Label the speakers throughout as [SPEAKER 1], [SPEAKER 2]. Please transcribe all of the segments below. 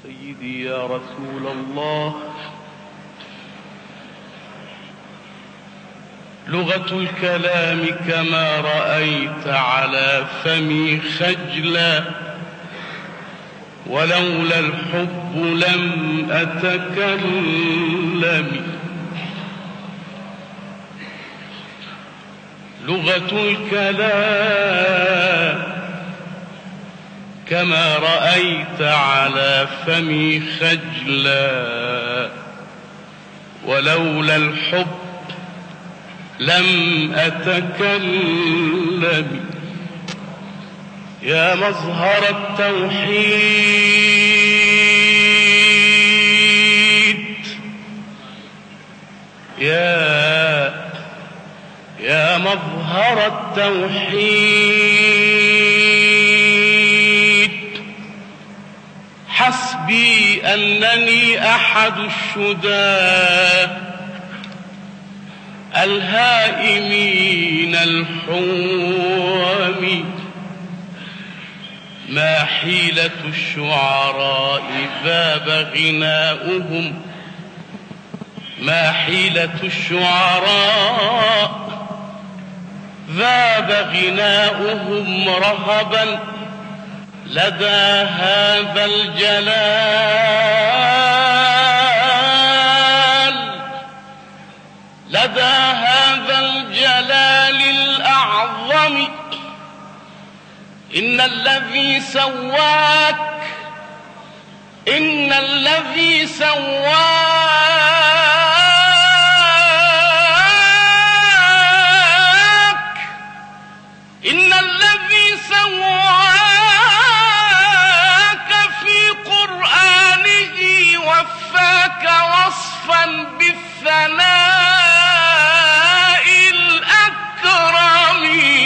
[SPEAKER 1] سيدي يا رسول الله، لغة الكلام كما رأيت على فمي خجلا، ولولا الحب لم أتكلم. لغة الكلام كما رأيت على فمي خجلا، ولولا الحب لم أتكلم. يا مظهر التوحيد، يا مظهر التوحيد، حسبي أنني أحد الشداه الهائمين الحوام. ما حيلة الشعراء ذاب غناؤهم، ما حيلة الشعراء ذاب غناؤهم رهبا لدى هذا الجلال، لدى هذا الجلال الأعظم. إن الذي سواك، إن الذي سواك، إن الذي سواك في قرآنه وفاك وصفا بالثناء الأكرم.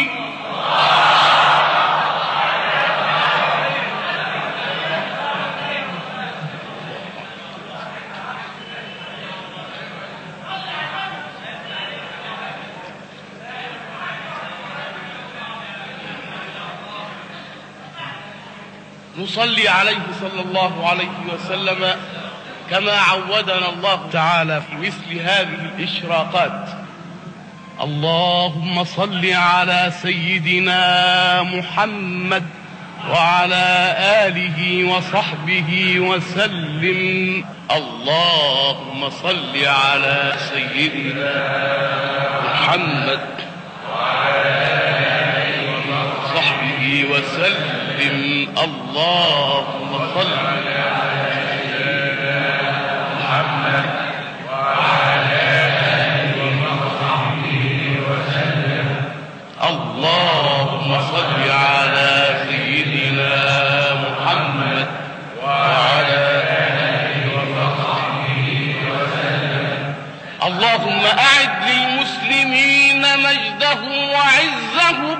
[SPEAKER 1] نصلي عليه صلى الله عليه وسلم كما عودنا الله تعالى في مثل هذه الإشراقات. اللهم صل على سيدنا محمد وعلى آله وصحبه وسلم. اللهم صل على سيدنا محمد وعلى آله وصحبه وسلم. اللهم صل على سيدنا محمد وعلى آله وصحبه وسلم. اللهم صل على سيدنا محمد وعلى آله وصحبه وسلم. اللهم أعد للمسلمين مجدهم وعزهم،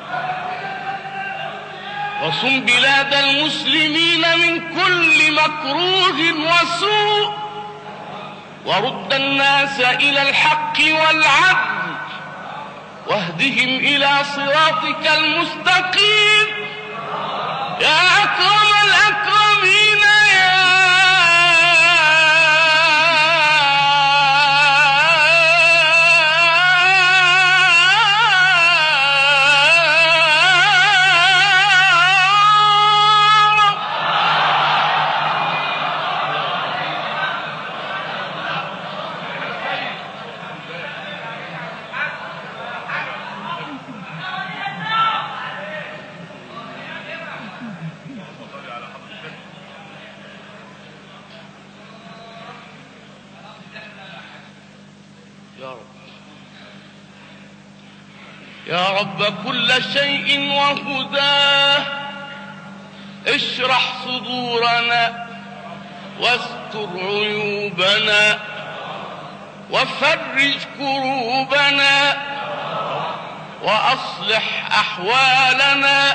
[SPEAKER 1] وصم بلاد المسلمين من كل مكروه وسوء، ورد الناس إلى الحق والعدل، واهدهم إلى صراطك المستقيم يا أكرم الأكرمين. يا رب كل شيء وهداه، اشرح صدورنا واستر عيوبنا وفرج كروبنا وأصلح أحوالنا،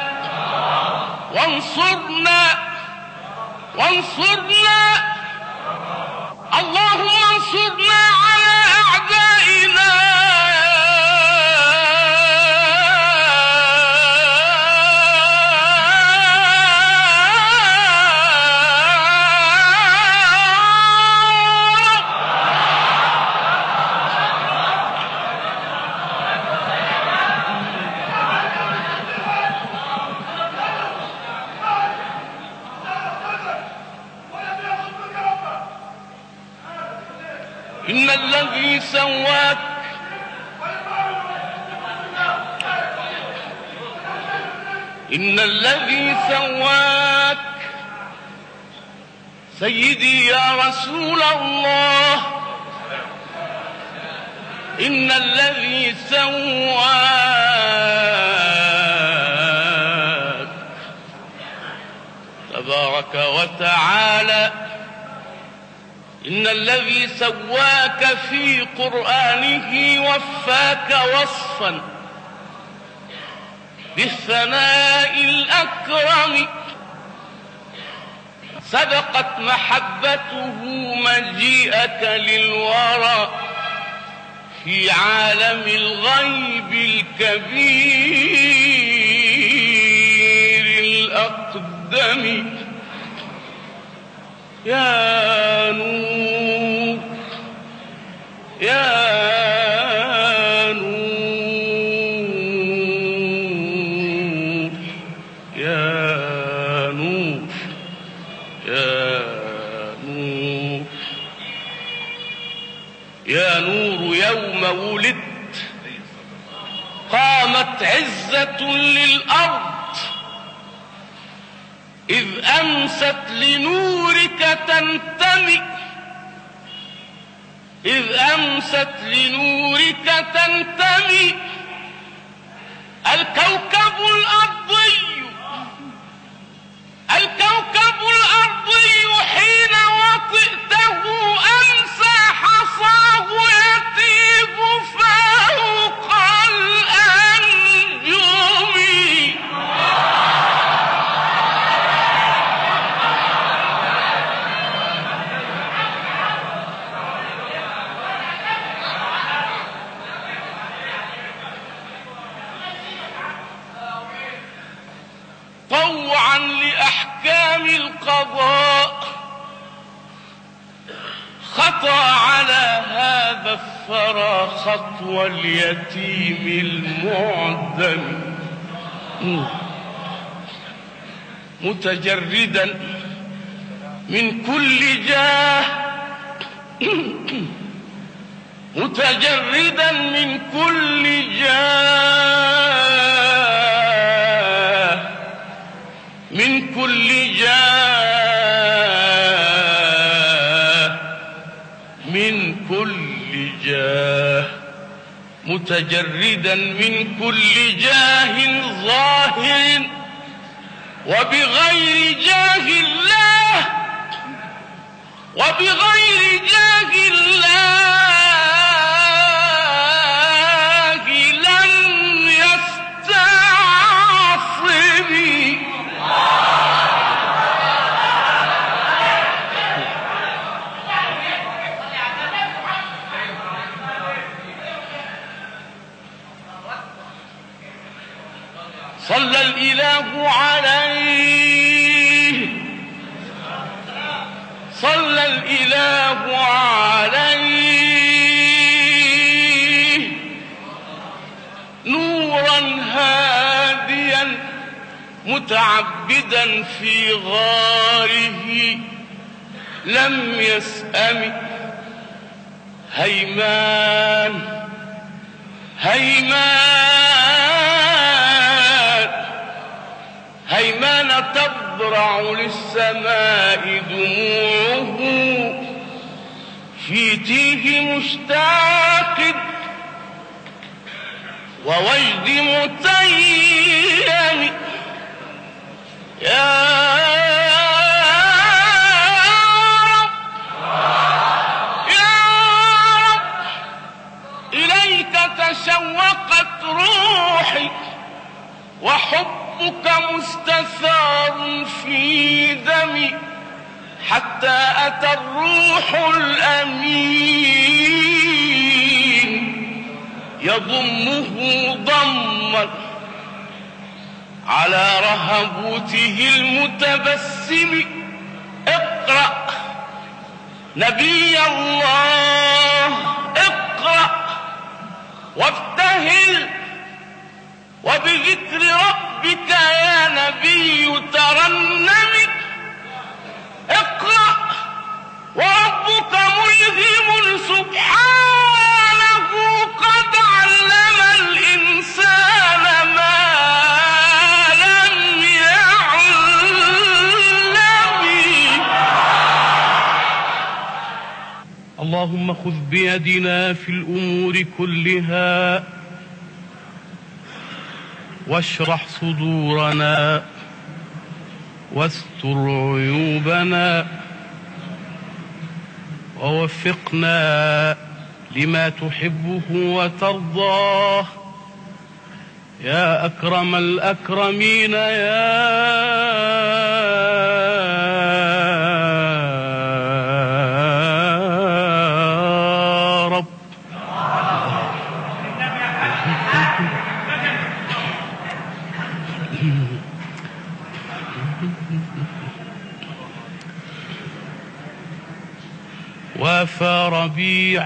[SPEAKER 1] وانصرنا اللهم انصرنا على أعدائنا. إن الذي سواك إن الذي سواك سيدي يا رسول الله، إن الذي سواك تبارك وتعالى، إن الذي سواك في قرآنه وفاك وصفا بالثناء الأكرم، سبقت محبته مجيئك للورى في عالم الغيب الكبير الأقدم. يا نور يا نور يا نور يا نور يا نور، يوم ولدت قامت عزة للأرض، إذ أمست لنورك تنتمي، إذ أمست لنورك تنتمي. الكوكب الأرضي حين وطئته أمسى حصاه يطيب فوق الأنجم. طوعا لأحكام القضاء خطى على هذا الثرى خطوى اليتيم المعدم، متجردا من كل جاه، متجردا من كل جاه، من كل جاه، من كل جاه، متجردا من كل جاه ظاهر وبغير جاه الله، وبغير جاه الله لن يستعصم. صلى الإله عليه، صلى الإله عليه، نورا هاديا متعبدا في غاره لم يسأم. هيمان هيمان هيمان تبرع للسماء دموعه في تيه مشتاق ووجد متيم. يا رب يا رب إليك تشوقت روحي وحبك مستثار في دمي، حتى أتى الروح الأمين يضمه ضما على رهبوته المتبسم. اقرأ نبي الله، اقرأ وابتهل، وبذكر ربك يا نبي ترنم. اقرأ وربك ملهم سبحانه اللهم خذ بيدنا في الأمور كلها واشرح صدورنا واستر عيوبنا ووفقنا لما تحبه وترضاه يا أكرم الأكرمين يا رب. وافى ربيع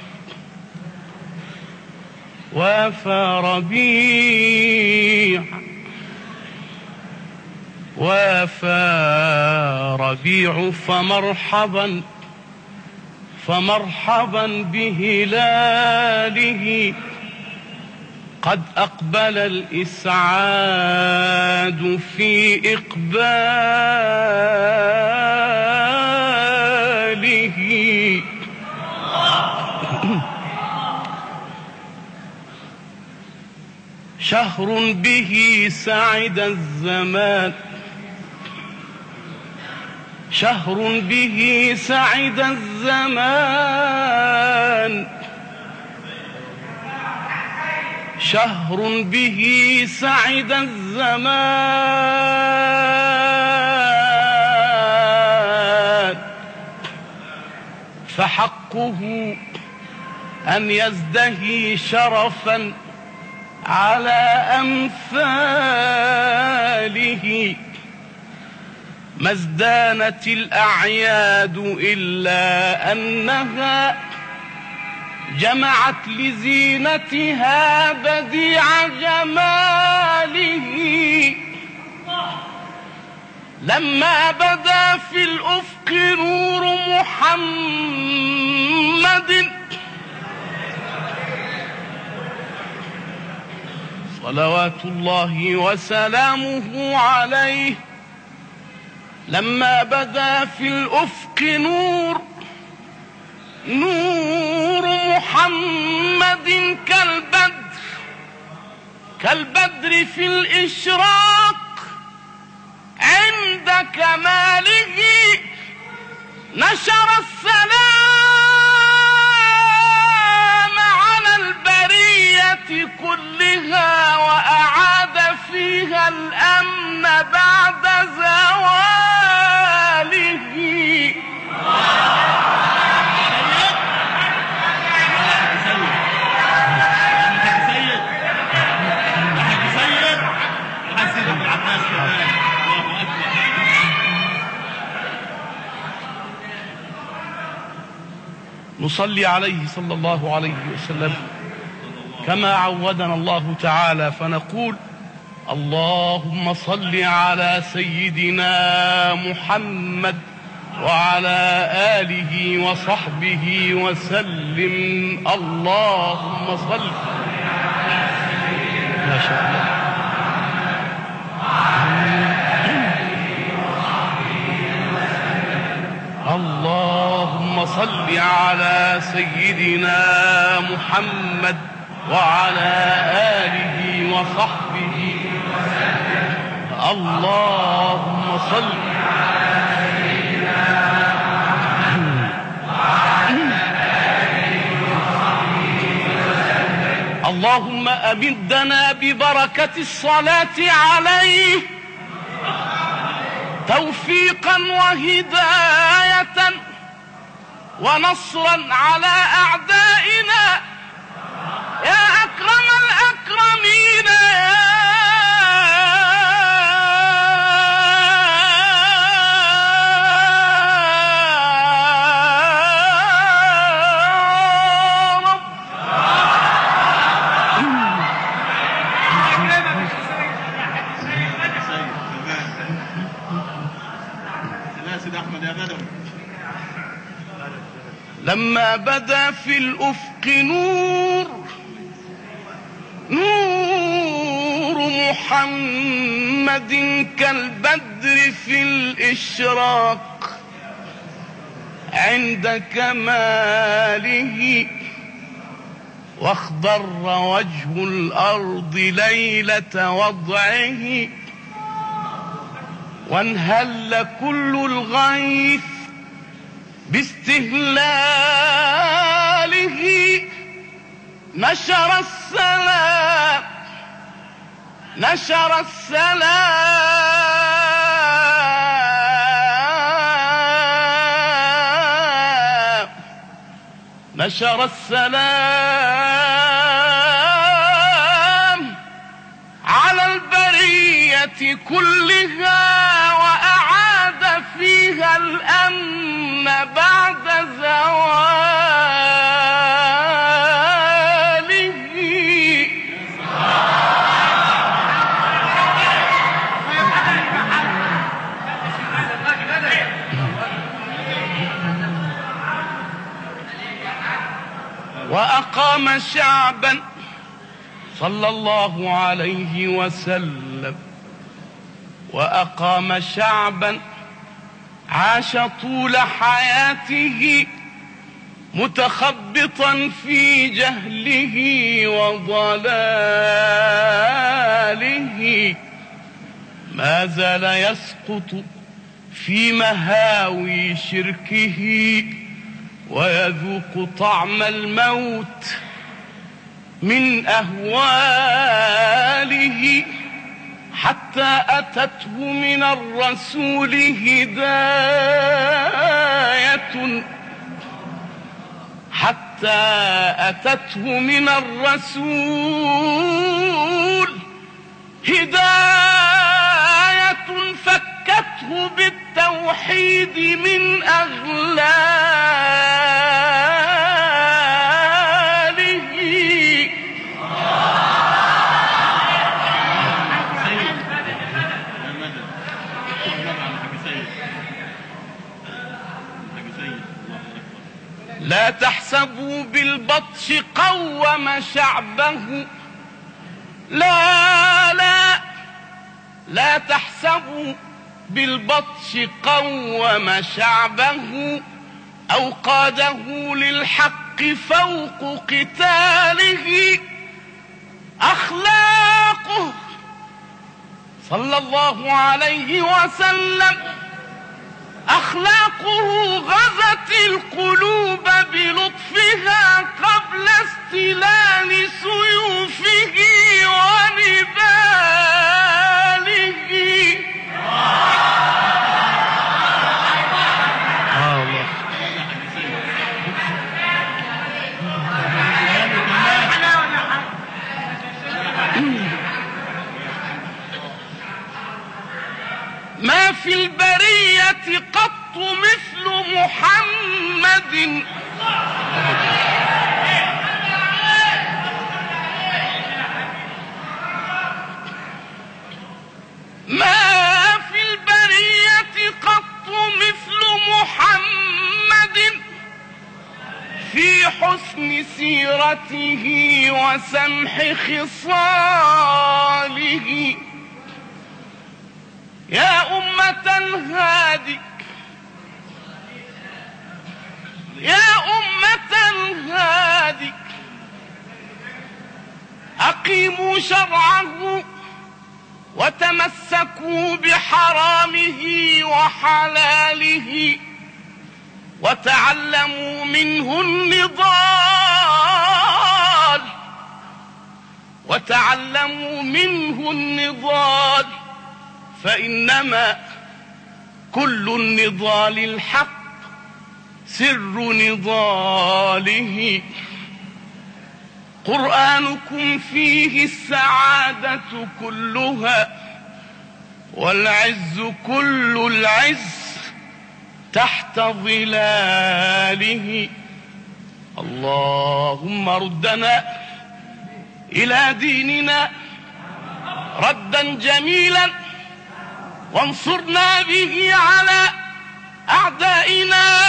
[SPEAKER 1] وافى ربيع وافى ربيع فمرحبا فمرحبا بهلاله قد أقبل الإسعاد في إقباله شهر به سعد الزمان شهر به سعد الزمان شهر به سعد الزمان فحقه أن يزدهي شرفا على أمثاله ما ازدانت الأعياد إلا أنها جمعت لزينتها بديع جماله لما بدا في الأفق نور محمد صلوات الله وسلامه عليه لما بدا في الأفق نور محمد كالبدر في الإشراق عند كماله نشر السلام على البرية كلها وأعاد فيها الأمن بعد زواله نصلي عليه صلى الله عليه وسلم كما عودنا الله تعالى فنقول اللهم صل على سيدنا محمد وعلى آله وصحبه وسلم. اللهم صل ما شاء الله. اللهم صل على سيدنا محمد وعلى آله وصحبه وسلم. اللهم صل على سيدنا محمد وعلى آله وصحبه وسلم. اللهم أمدنا ببركة الصلاة عليه توفيقا وهداية ونصرا على أعدائنا يا أكرم الأكرمين لما بدا في الأفق نور محمد كالبدر في الإشراق عند كماله، واخضر وجه الأرض ليلة وضعه، وانهل كل الغيث باستهلاله، نشر السلام نشر السلام نشر السلام على البرية كلها، وأعاد فيها الأمن بعد زواله. وأقام شعبا صلى الله عليه وسلم، وأقام شعبا عاش طول حياته متخبطا في جهله وضلاله، ما زال يسقط في مهاوي شركه ويذوق طعم الموت من أهواله، حتى أتته من الرسول هداية فكته بالتوحيد من أغلاله. لا تحسبوا بالبطش قوم شعبه، لا تحسبوا بالبطش قوم شعبه، أو قاده للحق فوق قتاله. أخلاقه صلى الله عليه وسلم، أخلاقه غزت القلوب بلطفها قبل استلال سيوفه ونباله. ما في البرية قط مثل محمد، ما في البرية قط مثل محمد، في حسن سيرته وسمح خصاله. يا أمة هادك أقيموا شرعه وتمسكوا بحرامه وحلاله، وتعلموا منه النضال، فإنما كل النضال الحق سر نضاله. قرآنكم فيه السعادة كلها، والعز كل العز تحت ظلاله. اللهم ردنا إلى ديننا ردا جميلا، وانصرنا به على أعدائنا.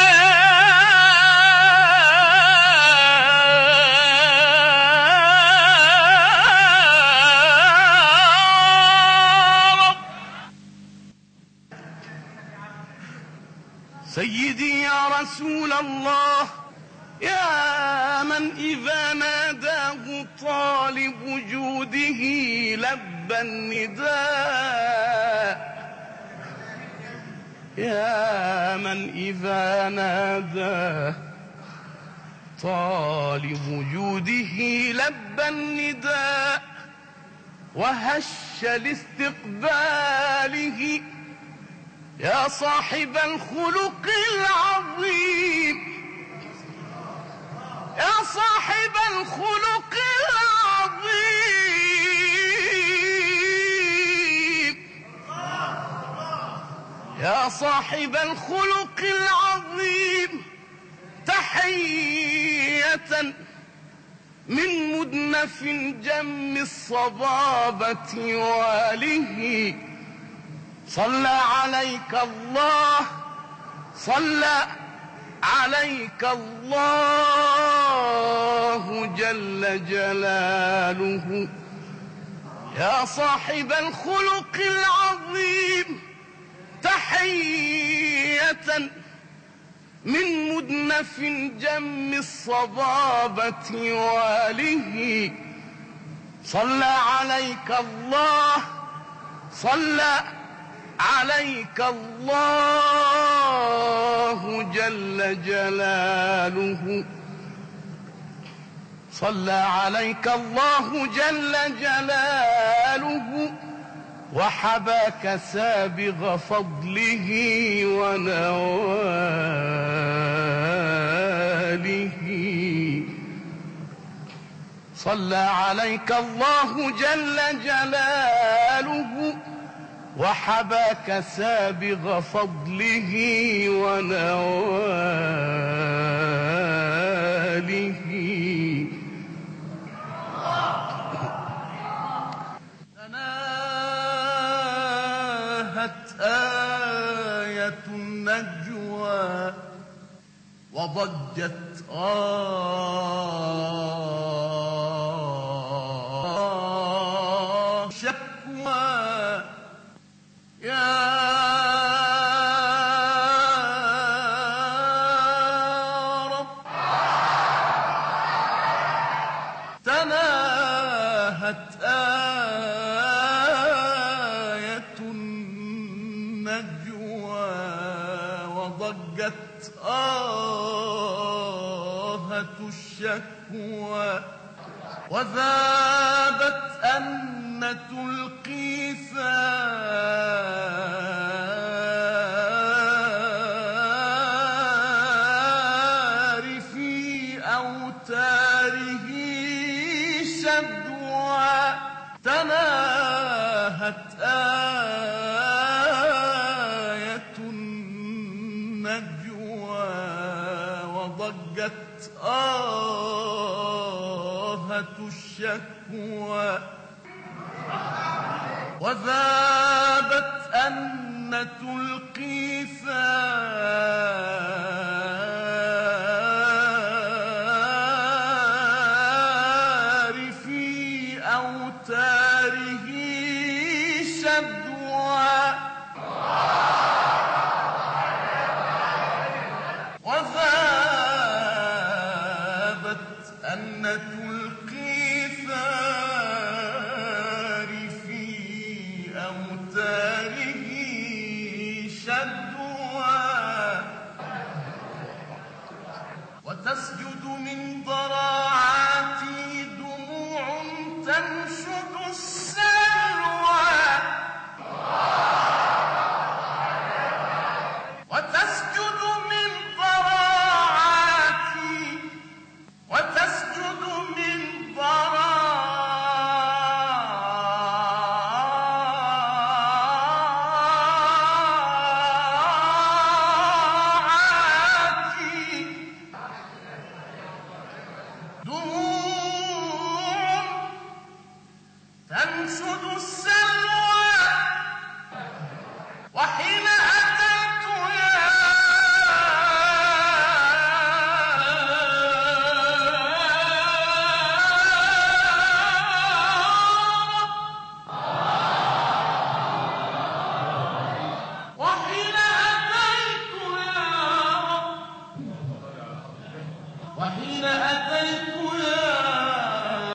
[SPEAKER 1] سيدي يا رسول الله، يا من إذا ناداه طالب جوده لبى النداء، يا من إذا ناداه طالب جوده لبى النداء وهش لاستقباله، يا صاحب الخلق العظيم، يا صاحب الخلق العظيم، يا صاحب الخلق العظيم، تحية من مدنف جم الصبابة واله. صلى عليك الله، صلى عليك الله جل جلاله، يا صاحب الخلق العظيم، تحية من مدنف جم الصبابة واله. صلى عليك الله، صلى عليك الله جل جلاله، صلى عليك الله جل جلاله، وحباك سابغ فضله ونواله. صلى عليك الله جل جلاله، وحباك سابغ فضله ونواله. تناهت آية النجوى وضجت شكوى، يا رب تناهت آية النجوى وضجت آهة الشكوى، وذابت أنة القيثار في أوتاره شدوى. تناهت آية النجوى وضجت آهة الشكوى، وذابت أنة القيثار في أوتاره شدوى. وذابت أنة القيثار في أوتاره شدوى، وتسجد من ضراعاتي دموع تنشد السلوى، وتسجد من ضراعاتي، وتسجد من ضراعاتي دموع تنشد السلوى، وحين